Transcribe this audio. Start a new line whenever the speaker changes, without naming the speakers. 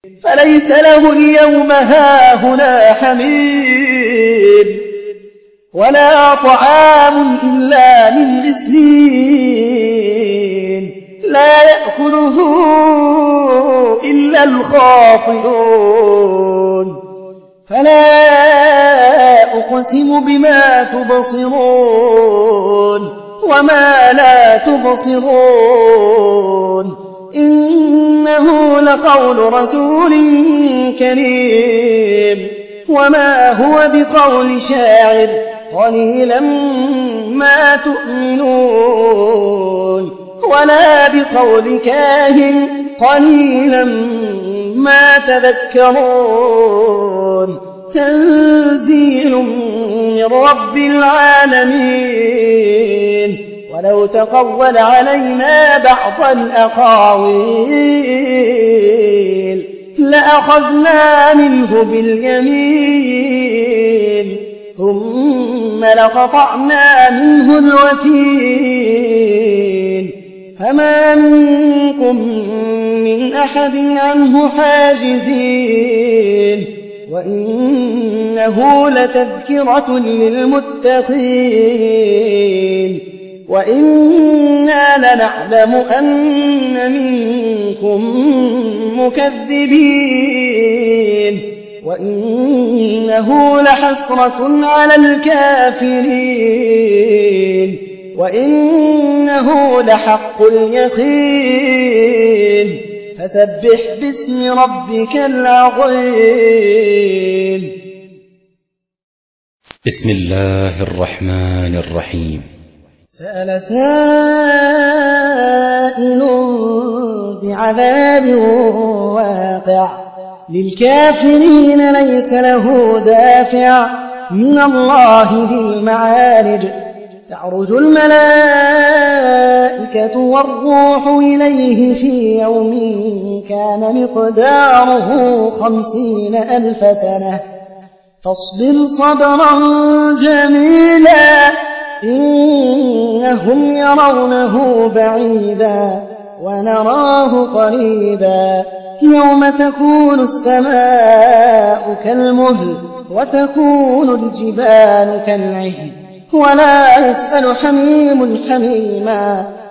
فليس له اليوم هاهنا حميم ولا طعام إلا من غسلين لا يأكله إلا الخاطئون فلا أقسم بما تبصرون وما لا تبصرون إنه لقول رسول كريم وما هو بقول شاعر قليلا ما تؤمنون ولا بقول كاهن قليلا ما تذكرون تنزيل من رب العالمين ولو تقول علينا بعض الأقاويل لأخذنا منه باليمين ثم لقطعنا منه الوتين فما منكم من أحد عنه حاجزين وإنه لتذكرة للمتقين وإنا لنعلم أن منكم مكذبين وإنه لحسرة على الكافرين وإنه لحق اليقين فسبح باسم ربك العظيم.
بسم الله الرحمن الرحيم.
سأل سائل بعذاب واقع للكافرين ليس له دافع من الله ذي المعارج تعرج الملائكة والروح إليه في يوم كان مقداره 50,000 سنة فاصبر صبرا جميلا إنهم يرونه بعيدا ونراه قريبا يوم تكون السماء كالمهل وتكون الجبال كالعهن ولا يسأل حميم حميما